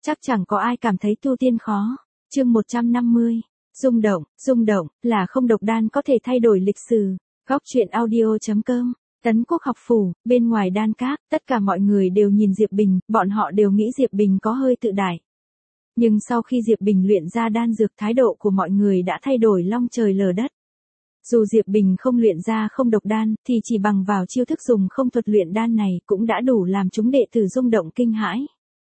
Chắc chẳng có ai cảm thấy tu tiên khó. Chương 150. Rung động, là không độc đan có thể thay đổi lịch sử. Góc truyện audio.com. Tấn Quốc học phủ, bên ngoài đan các, tất cả mọi người đều nhìn Diệp Bình, bọn họ đều nghĩ Diệp Bình có hơi tự đại. Nhưng sau khi Diệp Bình luyện ra đan dược, thái độ của mọi người đã thay đổi long trời lở đất. Dù Diệp Bình không luyện ra không độc đan, thì chỉ bằng vào chiêu thức dùng không thuật luyện đan này cũng đã đủ làm chúng đệ tử rung động kinh hãi.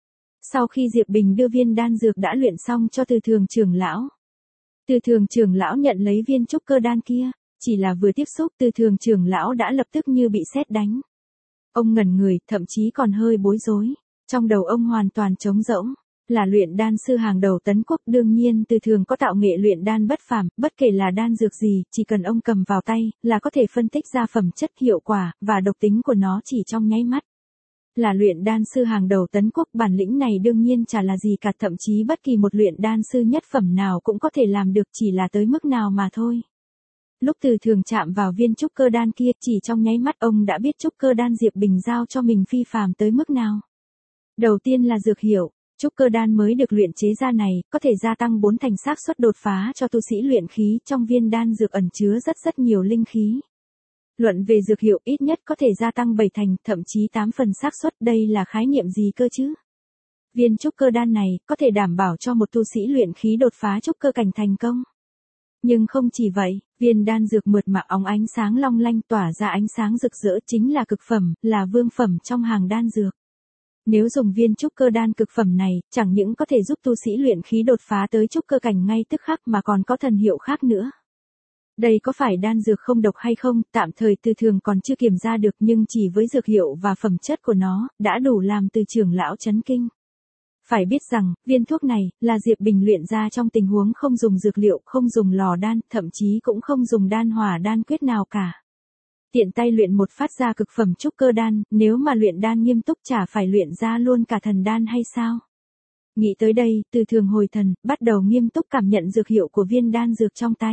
Sau khi Diệp Bình đưa viên đan dược đã luyện xong cho Từ Thường trưởng lão, Từ Thường trưởng lão nhận lấy viên trúc cơ đan kia, chỉ là vừa tiếp xúc Từ Thường trưởng lão đã lập tức như bị sét đánh. Ông ngẩn người, thậm chí còn hơi bối rối, trong đầu ông hoàn toàn trống rỗng. Là luyện đan sư hàng đầu Tấn Quốc, đương nhiên Từ Thường có tạo nghệ luyện đan bất phàm, bất kể là đan dược gì, chỉ cần ông cầm vào tay, là có thể phân tích ra phẩm chất, hiệu quả, và độc tính của nó chỉ trong nháy mắt. Là luyện đan sư hàng đầu Tấn Quốc, bản lĩnh này đương nhiên chả là gì cả, thậm chí bất kỳ một luyện đan sư nhất phẩm nào cũng có thể làm được, chỉ là tới mức nào mà thôi. Lúc Từ Thường chạm vào viên trúc cơ đan kia, chỉ trong nháy mắt ông đã biết trúc cơ đan Diệp Bình giao cho mình phi phàm tới mức nào. Đầu tiên là dược hiệu. Trúc cơ đan mới được luyện chế ra này, có thể gia tăng 4 thành xác suất đột phá cho tu sĩ luyện khí, trong viên đan dược ẩn chứa rất nhiều linh khí. Luận về dược hiệu, ít nhất có thể gia tăng 7 thành, thậm chí 8 phần xác suất, đây là khái niệm gì cơ chứ? Viên trúc cơ đan này, có thể đảm bảo cho một tu sĩ luyện khí đột phá trúc cơ cảnh thành công. Nhưng không chỉ vậy, viên đan dược mượt mà óng ánh sáng long lanh tỏa ra ánh sáng rực rỡ, chính là cực phẩm, là vương phẩm trong hàng đan dược. Nếu dùng viên trúc cơ đan cực phẩm này, chẳng những có thể giúp tu sĩ luyện khí đột phá tới trúc cơ cảnh ngay tức khắc mà còn có thần hiệu khác nữa. Đây có phải đan dược không độc hay không, tạm thời Từ Thường còn chưa kiểm ra được, nhưng chỉ với dược hiệu và phẩm chất của nó, đã đủ làm Từ trưởng lão chấn kinh. Phải biết rằng, viên thuốc này, là Diệp Bình luyện ra trong tình huống không dùng dược liệu, không dùng lò đan, thậm chí cũng không dùng đan hỏa đan quyết nào cả. Tiện tay luyện một phát ra cực phẩm trúc cơ đan, nếu mà luyện đan nghiêm túc chả phải luyện ra luôn cả thần đan hay sao? Nghĩ tới đây, Từ Thường hồi thần, bắt đầu nghiêm túc cảm nhận dược hiệu của viên đan dược trong tay.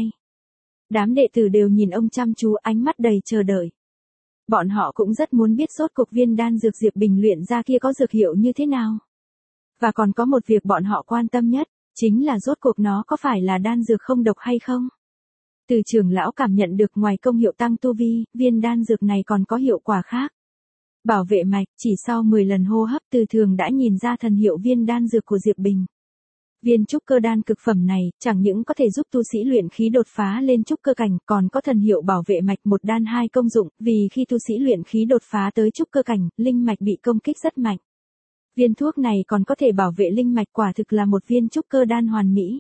Đám đệ tử đều nhìn ông chăm chú, ánh mắt đầy chờ đợi. Bọn họ cũng rất muốn biết rốt cuộc viên đan dược Diệp Bình luyện ra kia có dược hiệu như thế nào. Và còn có một việc bọn họ quan tâm nhất, chính là rốt cuộc nó có phải là đan dược không độc hay không? Từ trưởng lão cảm nhận được ngoài công hiệu tăng tu vi, viên đan dược này còn có hiệu quả khác. Bảo vệ mạch, chỉ sau 10 lần hô hấp Từ Thường đã nhìn ra thần hiệu viên đan dược của Diệp Bình. Viên trúc cơ đan cực phẩm này, chẳng những có thể giúp tu sĩ luyện khí đột phá lên trúc cơ cảnh, còn có thần hiệu bảo vệ mạch một đan hai công dụng, vì khi tu sĩ luyện khí đột phá tới trúc cơ cảnh, linh mạch bị công kích rất mạnh. Viên thuốc này còn có thể bảo vệ linh mạch, quả thực là một viên trúc cơ đan hoàn mỹ.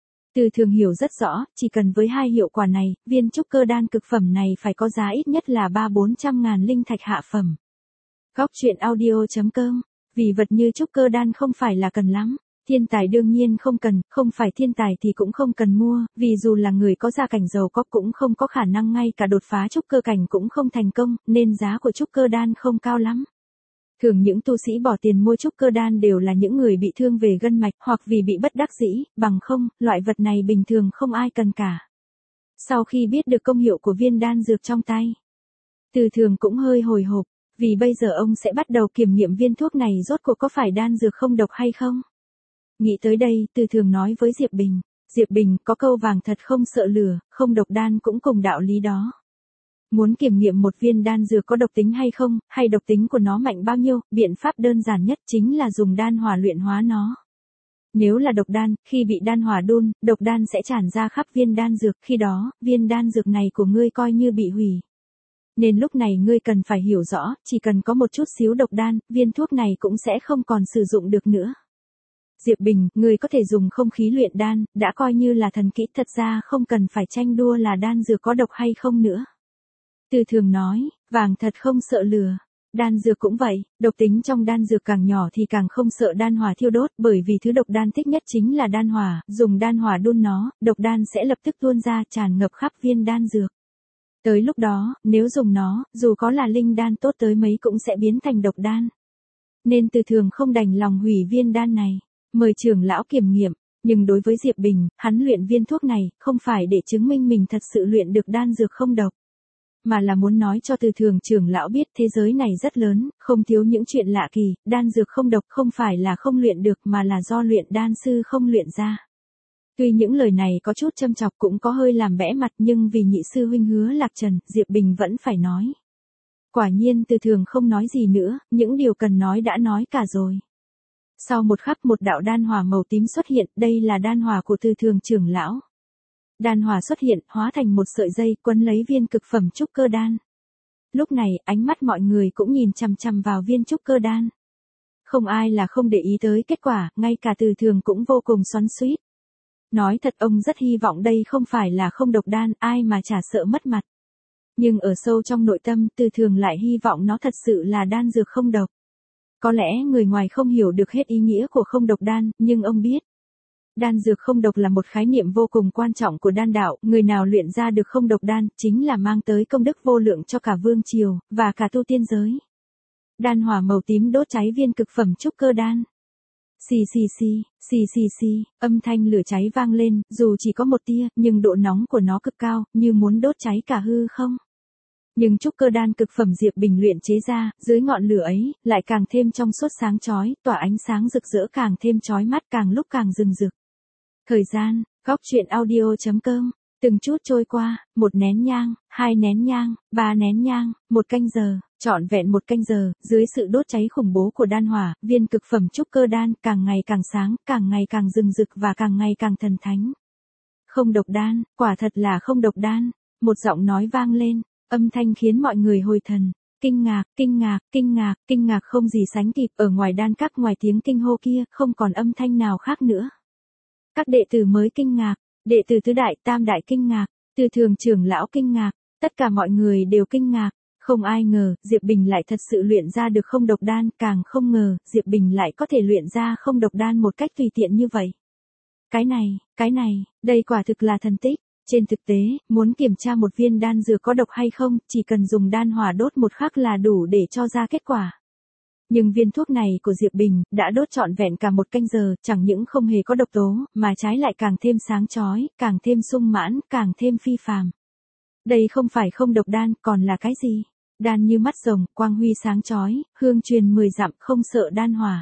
Từ Thường hiểu rất rõ, chỉ cần với hai hiệu quả này, viên trúc cơ đan cực phẩm này phải có giá ít nhất là 300-400 ngàn linh thạch hạ phẩm. Góc truyện audio.com. Vì vật như trúc cơ đan không phải là cần lắm. Thiên tài đương nhiên không cần, không phải thiên tài thì cũng không cần mua, vì dù là người có gia cảnh giàu có cũng không có khả năng ngay cả đột phá trúc cơ cảnh cũng không thành công, nên giá của trúc cơ đan không cao lắm. Thường những tu sĩ bỏ tiền mua trúc cơ đan đều là những người bị thương về gân mạch, hoặc vì bị bất đắc dĩ, bằng không, loại vật này bình thường không ai cần cả. Sau khi biết được công hiệu của viên đan dược trong tay, Từ Thường cũng hơi hồi hộp, vì bây giờ ông sẽ bắt đầu kiểm nghiệm viên thuốc này rốt cuộc có phải đan dược không độc hay không. Nghĩ tới đây, Từ Thường nói với Diệp Bình, Diệp Bình, có câu vàng thật không sợ lửa, không độc đan cũng cùng đạo lý đó. Muốn kiểm nghiệm một viên đan dược có độc tính hay không, hay độc tính của nó mạnh bao nhiêu, biện pháp đơn giản nhất chính là dùng đan hỏa luyện hóa nó. Nếu là độc đan, khi bị đan hỏa đun, độc đan sẽ tràn ra khắp viên đan dược, khi đó, viên đan dược này của ngươi coi như bị hủy. Nên lúc này ngươi cần phải hiểu rõ, chỉ cần có một chút xíu độc đan, viên thuốc này cũng sẽ không còn sử dụng được nữa. Diệp Bình, ngươi có thể dùng không khí luyện đan, đã coi như là thần kỹ, thật ra không cần phải tranh đua là đan dược có độc hay không nữa. Từ Thường nói, vàng thật không sợ lửa. Đan dược cũng vậy, độc tính trong đan dược càng nhỏ thì càng không sợ đan hỏa thiêu đốt, bởi vì thứ độc đan thích nhất chính là đan hỏa, dùng đan hỏa đun nó, độc đan sẽ lập tức tuôn ra tràn ngập khắp viên đan dược. Tới lúc đó, nếu dùng nó, dù có là linh đan tốt tới mấy cũng sẽ biến thành độc đan. Nên Từ Thường không đành lòng hủy viên đan này, mời trưởng lão kiểm nghiệm, nhưng đối với Diệp Bình, hắn luyện viên thuốc này, không phải để chứng minh mình thật sự luyện được đan dược không độc. mà là muốn nói cho Từ Thường trưởng lão biết thế giới này rất lớn, không thiếu những chuyện lạ kỳ, đan dược không độc không phải là không luyện được mà là do luyện đan sư không luyện ra. Tuy những lời này có chút châm chọc cũng có hơi làm bẽ mặt nhưng vì nhị sư huynh hứa Lạc Trần, Diệp Bình vẫn phải nói. Quả nhiên Từ Thường không nói gì nữa, những điều cần nói đã nói cả rồi. Sau một khắc một đạo đan hỏa màu tím xuất hiện, đây là đan hỏa của Từ Thường trưởng lão. Đan hỏa xuất hiện, hóa thành một sợi dây quấn lấy viên cực phẩm trúc cơ đan. Lúc này, ánh mắt mọi người cũng nhìn chằm chằm vào viên trúc cơ đan. Không ai là không để ý tới kết quả, ngay cả Từ Thường cũng vô cùng xoắn xuýt. Nói thật ông rất hy vọng đây không phải là không độc đan, ai mà chả sợ mất mặt. Nhưng ở sâu trong nội tâm, Từ Thường lại hy vọng nó thật sự là đan dược không độc. Có lẽ người ngoài không hiểu được hết ý nghĩa của không độc đan, nhưng ông biết. Đan dược không độc là một khái niệm vô cùng quan trọng của đan đạo, người nào luyện ra được không độc đan, chính là mang tới công đức vô lượng cho cả vương triều, và cả tu tiên giới. Đan hỏa màu tím đốt cháy viên cực phẩm trúc cơ đan. Xì xì xì, xì xì xì, âm thanh lửa cháy vang lên, dù chỉ có một tia, nhưng độ nóng của nó cực cao, như muốn đốt cháy cả hư không. Nhưng trúc cơ đan cực phẩm Diệp Bình luyện chế ra, dưới ngọn lửa ấy, lại càng thêm trong suốt sáng chói, tỏa ánh sáng rực rỡ càng thêm chói mắt càng lúc càng rừng rực. Thời gian, góc truyện audio.com, từng chút trôi qua, 1 nén nhang, 2 nén nhang, 3 nén nhang, 1 canh giờ, trọn vẹn 1 canh giờ, dưới sự đốt cháy khủng bố của đan hỏa, viên cực phẩm trúc cơ đan càng ngày càng sáng, càng ngày càng rừng rực và càng ngày càng thần thánh. Không độc đan, quả thật là không độc đan, một giọng nói vang lên, âm thanh khiến mọi người hồi thần. Kinh ngạc, kinh ngạc, kinh ngạc, kinh ngạc không gì sánh kịp, ở ngoài đan các ngoài tiếng kinh hô kia, không còn âm thanh nào khác nữa. Các đệ tử mới kinh ngạc, đệ tử tứ đại, tam đại kinh ngạc, Từ Thường trưởng lão kinh ngạc, tất cả mọi người đều kinh ngạc, không ai ngờ, Diệp Bình lại thật sự luyện ra được không độc đan, càng không ngờ, Diệp Bình lại có thể luyện ra không độc đan một cách tùy tiện như vậy. Cái này, đây quả thực là thần tích. Trên thực tế, muốn kiểm tra một viên đan dược có độc hay không, chỉ cần dùng đan hỏa đốt một khắc là đủ để cho ra kết quả. Nhưng viên thuốc này của Diệp Bình, đã đốt trọn vẹn cả 1 canh giờ, chẳng những không hề có độc tố, mà trái lại càng thêm sáng chói, càng thêm sung mãn, càng thêm phi phàm. Đây không phải không độc đan, còn là cái gì? Đan như mắt rồng, quang huy sáng chói, hương truyền 10 dặm, không sợ đan hỏa.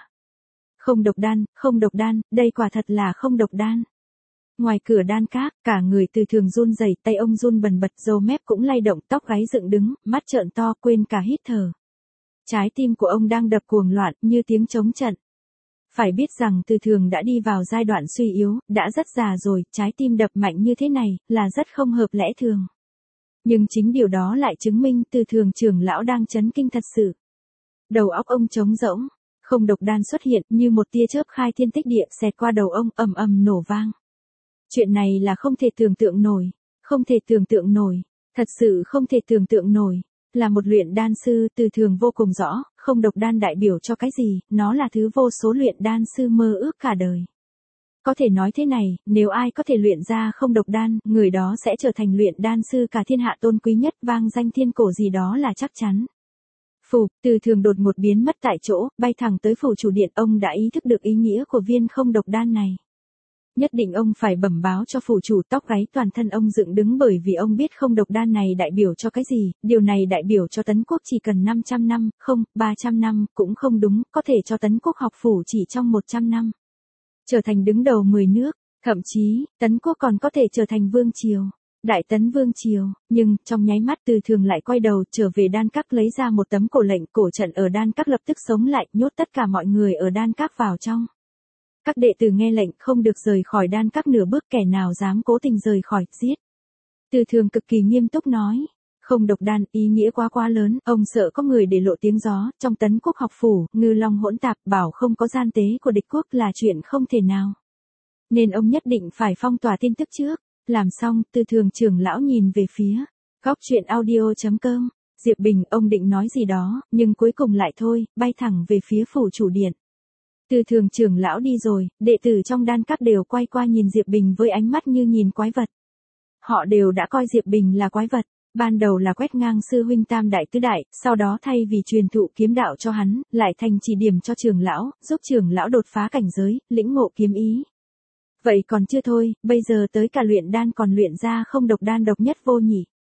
Không độc đan, đây quả thật là không độc đan. Ngoài cửa đan các, cả người Từ Thường run rẩy, tay ông run bần bật, râu mép cũng lay động, tóc gáy dựng đứng, mắt trợn to, quên cả hít thở. Trái tim của ông đang đập cuồng loạn, như tiếng trống trận. Phải biết rằng Từ Thường đã đi vào giai đoạn suy yếu, đã rất già rồi, trái tim đập mạnh như thế này, là rất không hợp lẽ thường. Nhưng chính điều đó lại chứng minh Từ Thường trưởng lão đang chấn kinh thật sự. Đầu óc ông trống rỗng, không độc đan xuất hiện như một tia chớp khai thiên tích địa xẹt qua đầu ông, ầm ầm nổ vang. Chuyện này là không thể tưởng tượng nổi, không thể tưởng tượng nổi, thật sự không thể tưởng tượng nổi. Là một luyện đan sư, Từ Thường vô cùng rõ, không độc đan đại biểu cho cái gì, nó là thứ vô số luyện đan sư mơ ước cả đời. Có thể nói thế này, nếu ai có thể luyện ra không độc đan, người đó sẽ trở thành luyện đan sư cả thiên hạ tôn quý nhất, vang danh thiên cổ gì đó là chắc chắn. Phù, Từ Thường đột ngột biến mất tại chỗ, bay thẳng tới phủ chủ điện, ông đã ý thức được ý nghĩa của viên không độc đan này. Nhất định ông phải bẩm báo cho phủ chủ, tóc gáy toàn thân ông dựng đứng bởi vì ông biết không độc đan này đại biểu cho cái gì, điều này đại biểu cho Tấn Quốc chỉ cần 500 năm, không, 300 năm, cũng không đúng, có thể cho Tấn Quốc học phủ chỉ trong 100 năm. Trở thành đứng đầu 10 nước, thậm chí, Tấn Quốc còn có thể trở thành vương triều, Đại Tấn vương triều, nhưng, trong nháy mắt Từ Thường lại quay đầu trở về đan các lấy ra một tấm cổ lệnh, cổ trận ở đan các lập tức sống lại, nhốt tất cả mọi người ở đan các vào trong. Các đệ tử nghe lệnh không được rời khỏi đan các nửa bước, kẻ nào dám cố tình rời khỏi, giết. Từ Thường cực kỳ nghiêm túc nói, không độc đan, ý nghĩa quá lớn, ông sợ có người để lộ tiếng gió, trong Tấn Quốc học phủ, ngư long hỗn tạp, bảo không có gian tế của địch quốc là chuyện không thể nào. Nên ông nhất định phải phong tỏa tin tức trước. Làm xong, Từ Thường trưởng lão nhìn về phía góc truyện audio.com, Diệp Bình, ông định nói gì đó, nhưng cuối cùng lại thôi, bay thẳng về phía phủ chủ điện. Từ Thường trưởng lão đi rồi, đệ tử trong đan các đều quay qua nhìn Diệp Bình với ánh mắt như nhìn quái vật. Họ đều đã coi Diệp Bình là quái vật, ban đầu là quét ngang sư huynh tam đại tứ đại, sau đó thay vì truyền thụ kiếm đạo cho hắn, lại thành chỉ điểm cho trưởng lão, giúp trưởng lão đột phá cảnh giới, lĩnh ngộ kiếm ý. Vậy còn chưa thôi, bây giờ tới cả luyện đan còn luyện ra không độc đan độc nhất vô nhị.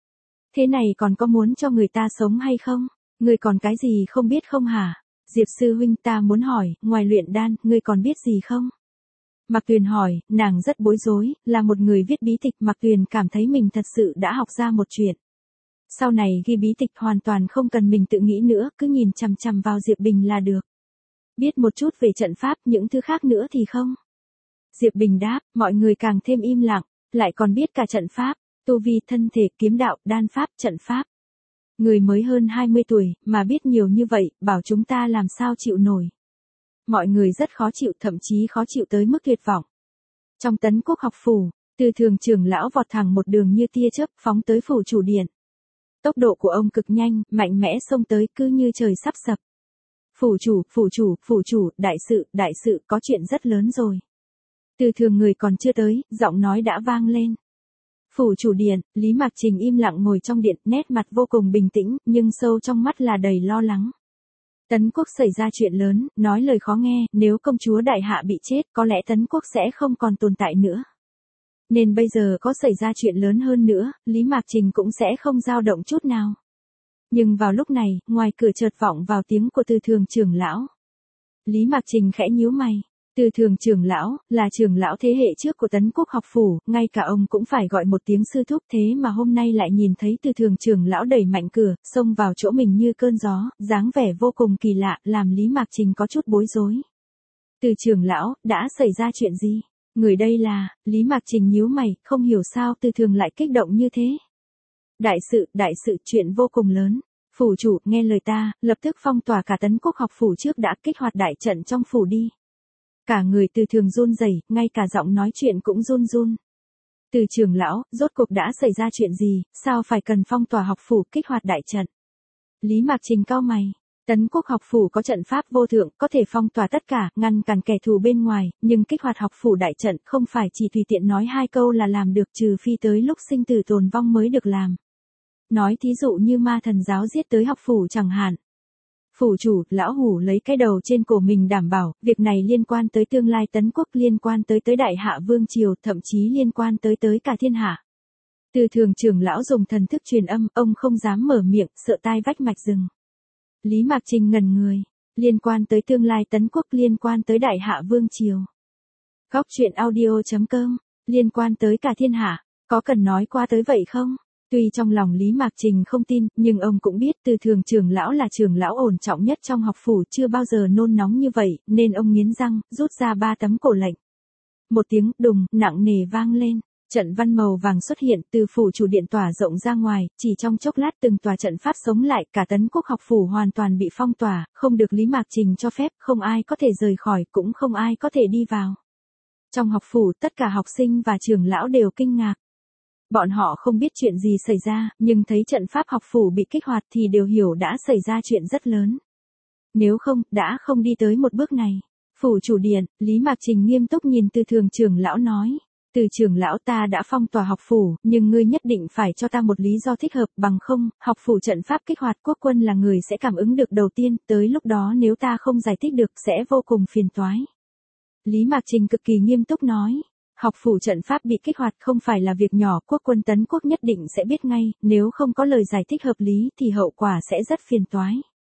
Thế này còn có muốn cho người ta sống hay không? Ngươi còn cái gì không biết không hả? Diệp sư huynh ta muốn hỏi, ngoài luyện đan, ngươi còn biết gì không? Mạc Tuyền hỏi, nàng rất bối rối, là một người viết bí tịch, Mạc Tuyền cảm thấy mình thật sự đã học ra một chuyện. Sau này ghi bí tịch hoàn toàn không cần mình tự nghĩ nữa, cứ nhìn chằm chằm vào Diệp Bình là được. Biết một chút về trận pháp, những thứ khác nữa thì không. Diệp Bình đáp, mọi người càng thêm im lặng, lại còn biết cả trận pháp, tu vi thân thể, kiếm đạo, đan pháp, trận pháp. Người mới hơn 20 tuổi, mà biết nhiều như vậy, bảo chúng ta làm sao chịu nổi. Mọi người rất khó chịu, thậm chí khó chịu tới mức tuyệt vọng. Trong Tấn Quốc học phủ, Từ Thường trưởng lão vọt thẳng một đường như tia chớp phóng tới phủ chủ điện. Tốc độ của ông cực nhanh, mạnh mẽ xông tới cứ như trời sắp sập. Phủ chủ, đại sự, có chuyện rất lớn rồi. Từ Thường người còn chưa tới, giọng nói đã vang lên. Phủ chủ điện, Lý Mạc Trình im lặng ngồi trong điện, nét mặt vô cùng bình tĩnh, nhưng sâu trong mắt là đầy lo lắng. Tấn Quốc xảy ra chuyện lớn, nói lời khó nghe, nếu công chúa đại hạ bị chết, có lẽ Tấn Quốc sẽ không còn tồn tại nữa. Nên bây giờ có xảy ra chuyện lớn hơn nữa, Lý Mạc Trình cũng sẽ không dao động chút nào. Nhưng vào lúc này, ngoài cửa chợt vọng vào tiếng của Từ Thường trưởng lão. Lý Mạc Trình khẽ nhíu mày. Từ Thường trưởng lão, là trưởng lão thế hệ trước của Tấn Quốc học phủ, ngay cả ông cũng phải gọi một tiếng sư thúc, thế mà hôm nay lại nhìn thấy Từ Thường trưởng lão đẩy mạnh cửa, xông vào chỗ mình như cơn gió, dáng vẻ vô cùng kỳ lạ, làm Lý Mạc Trình có chút bối rối. Từ trưởng lão, đã xảy ra chuyện gì? Người đây là, Lý Mạc Trình nhíu mày, không hiểu sao Từ Thường lại kích động như thế. Đại sự, chuyện vô cùng lớn. Phủ chủ, nghe lời ta, lập tức phong tỏa cả Tấn Quốc học phủ trước đã kích hoạt đại trận trong phủ đi. Cả người Từ Thường run rẩy, ngay cả giọng nói chuyện cũng run run. Từ trưởng lão, rốt cuộc đã xảy ra chuyện gì, sao phải cần phong tỏa học phủ kích hoạt đại trận? Lý Mạc Trình cau mày. Tấn Quốc học phủ có trận pháp vô thượng, có thể phong tỏa tất cả, ngăn cản kẻ thù bên ngoài, nhưng kích hoạt học phủ đại trận không phải chỉ tùy tiện nói hai câu là làm được, trừ phi tới lúc sinh tử tồn vong mới được làm. Nói thí dụ như ma thần giáo giết tới học phủ chẳng hạn. Phủ chủ, lão hủ lấy cái đầu trên cổ mình đảm bảo, việc này liên quan tới tương lai Tấn Quốc, liên quan tới đại hạ vương triều, thậm chí liên quan tới cả thiên hạ. Từ Thường trưởng lão dùng thần thức truyền âm, ông không dám mở miệng, sợ tai vách mạch rừng. Lý Mạc Trình ngẩn người, liên quan tới tương lai Tấn Quốc, liên quan tới đại hạ vương triều. Góc truyện audio.com, liên quan tới cả thiên hạ, có cần nói qua tới vậy không? Tuy trong lòng Lý Mạc Trình không tin, nhưng ông cũng biết Từ Thường trưởng lão là trưởng lão ổn trọng nhất trong học phủ, chưa bao giờ nôn nóng như vậy, nên ông nghiến răng, rút ra 3 tấm cổ lệnh. Một tiếng đùng nặng nề vang lên, trận văn màu vàng xuất hiện từ phủ chủ điện tỏa rộng ra ngoài, chỉ trong chốc lát từng tòa trận pháp sống lại, cả Tấn Quốc học phủ hoàn toàn bị phong tỏa, không được Lý Mạc Trình cho phép, không ai có thể rời khỏi, cũng không ai có thể đi vào. Trong học phủ, tất cả học sinh và trưởng lão đều kinh ngạc. Bọn họ không biết chuyện gì xảy ra, nhưng thấy trận pháp học phủ bị kích hoạt thì đều hiểu đã xảy ra chuyện rất lớn. Nếu không, đã không đi tới một bước này. Phủ chủ điện, Lý Mạc Trình nghiêm túc nhìn Từ Thường trưởng lão nói. Từ trưởng lão, ta đã phong tỏa học phủ, nhưng ngươi nhất định phải cho ta một lý do thích hợp, bằng không, học phủ trận pháp kích hoạt, quốc quân là người sẽ cảm ứng được đầu tiên, tới lúc đó nếu ta không giải thích được sẽ vô cùng phiền toái. Lý Mạc Trình cực kỳ nghiêm túc nói. Học phủ trận pháp bị kích hoạt không phải là việc nhỏ, quốc quân Tấn Quốc nhất định sẽ biết ngay, nếu không có lời giải thích hợp lý thì hậu quả sẽ rất phiền toái.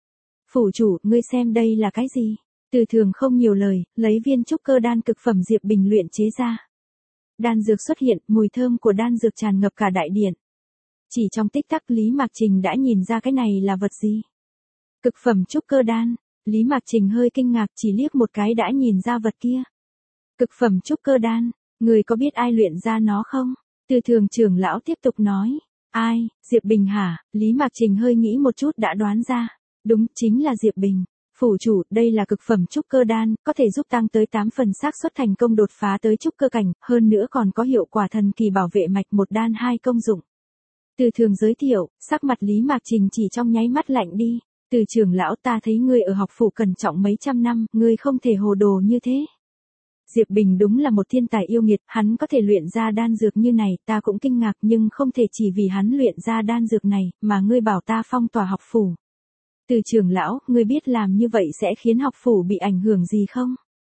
Phủ chủ, ngươi xem đây là cái gì? Từ Thường không nhiều lời, lấy viên trúc cơ đan cực phẩm Diệp Bình luyện chế ra. Đan dược xuất hiện, mùi thơm của đan dược tràn ngập cả đại điện. Chỉ trong tích tắc Lý Mạc Trình đã nhìn ra cái này là vật gì. Cực phẩm trúc cơ đan, Lý Mạc Trình hơi kinh ngạc, chỉ liếc một cái đã nhìn ra vật kia. Cực phẩm trúc cơ đan. Người có biết ai luyện ra nó không? Từ Thường trưởng lão tiếp tục nói. Ai, Diệp Bình hả? Lý Mạc Trình hơi nghĩ một chút đã đoán ra. Đúng, chính là Diệp Bình. Phủ chủ, đây là cực phẩm trúc cơ đan, có thể giúp tăng tới 8 phần xác suất thành công đột phá tới trúc cơ cảnh, hơn nữa còn có hiệu quả thần kỳ bảo vệ mạch, một đan 2 công dụng. Từ Thường giới thiệu, sắc mặt Lý Mạc Trình chỉ trong nháy mắt lạnh đi. Từ trưởng lão, ta thấy ngươi ở học phủ cẩn trọng mấy trăm năm, ngươi không thể hồ đồ như thế. Diệp Bình đúng là một thiên tài yêu nghiệt, hắn có thể luyện ra đan dược như này, ta cũng kinh ngạc, nhưng không thể chỉ vì hắn luyện ra đan dược này, mà ngươi bảo ta phong tỏa học phủ. Từ trưởng lão, ngươi biết làm như vậy sẽ khiến học phủ bị ảnh hưởng gì không?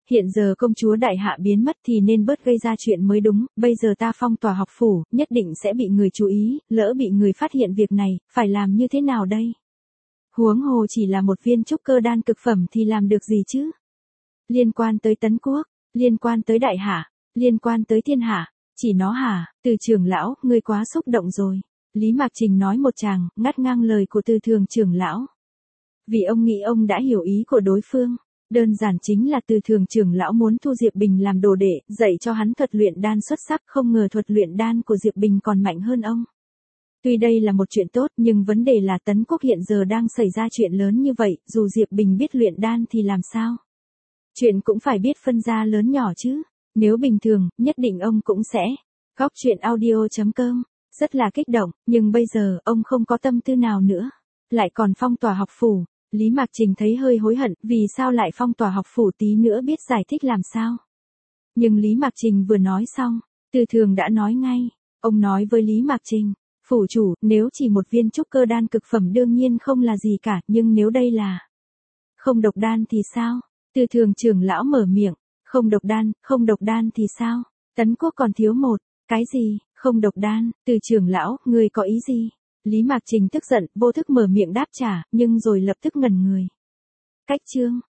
Hiện giờ công chúa đại hạ biến mất thì nên bớt gây ra chuyện mới đúng, bây giờ ta phong tỏa học phủ, nhất định sẽ bị người chú ý, lỡ bị người phát hiện việc này, phải làm như thế nào đây? Huống hồ chỉ là một viên trúc cơ đan cực phẩm thì làm được gì chứ? Liên quan tới Tấn Quốc, liên quan tới đại hạ, liên quan tới thiên hạ, chỉ nó hả? Từ trưởng lão, ngươi quá xúc động rồi. Lý Mạc Trình nói một tràng, ngắt ngang lời của Từ Thường trưởng lão. Vì ông nghĩ ông đã hiểu ý của đối phương. Đơn giản chính là Từ Thường trưởng lão muốn thu Diệp Bình làm đồ đệ, dạy cho hắn thuật luyện đan xuất sắc, không ngờ thuật luyện đan của Diệp Bình còn mạnh hơn ông. Tuy đây là một chuyện tốt nhưng vấn đề là Tấn Quốc hiện giờ đang xảy ra chuyện lớn như vậy, dù Diệp Bình biết luyện đan thì làm sao? Chuyện cũng phải biết phân ra lớn nhỏ chứ. Nếu bình thường, nhất định ông cũng sẽ. Góc chuyện audio.com. Rất là kích động, nhưng bây giờ, ông không có tâm tư nào nữa. Lại còn phong tỏa học phủ. Lý Mạc Trình thấy hơi hối hận, vì sao lại phong tỏa học phủ tí nữa biết giải thích làm sao. Nhưng Lý Mạc Trình vừa nói xong, Từ Thường đã nói ngay. Ông nói với Lý Mạc Trình, phủ chủ, nếu chỉ một viên trúc cơ đan cực phẩm đương nhiên không là gì cả, nhưng nếu đây là không độc đan thì sao? Từ Thường trưởng lão mở miệng, không độc đan thì sao? Tấn Quốc còn thiếu một, cái gì, không độc đan, Từ trưởng lão, ngươi có ý gì? Lý Mạc Trình tức giận, vô thức mở miệng đáp trả, nhưng rồi lập tức ngẩn người. Cách chương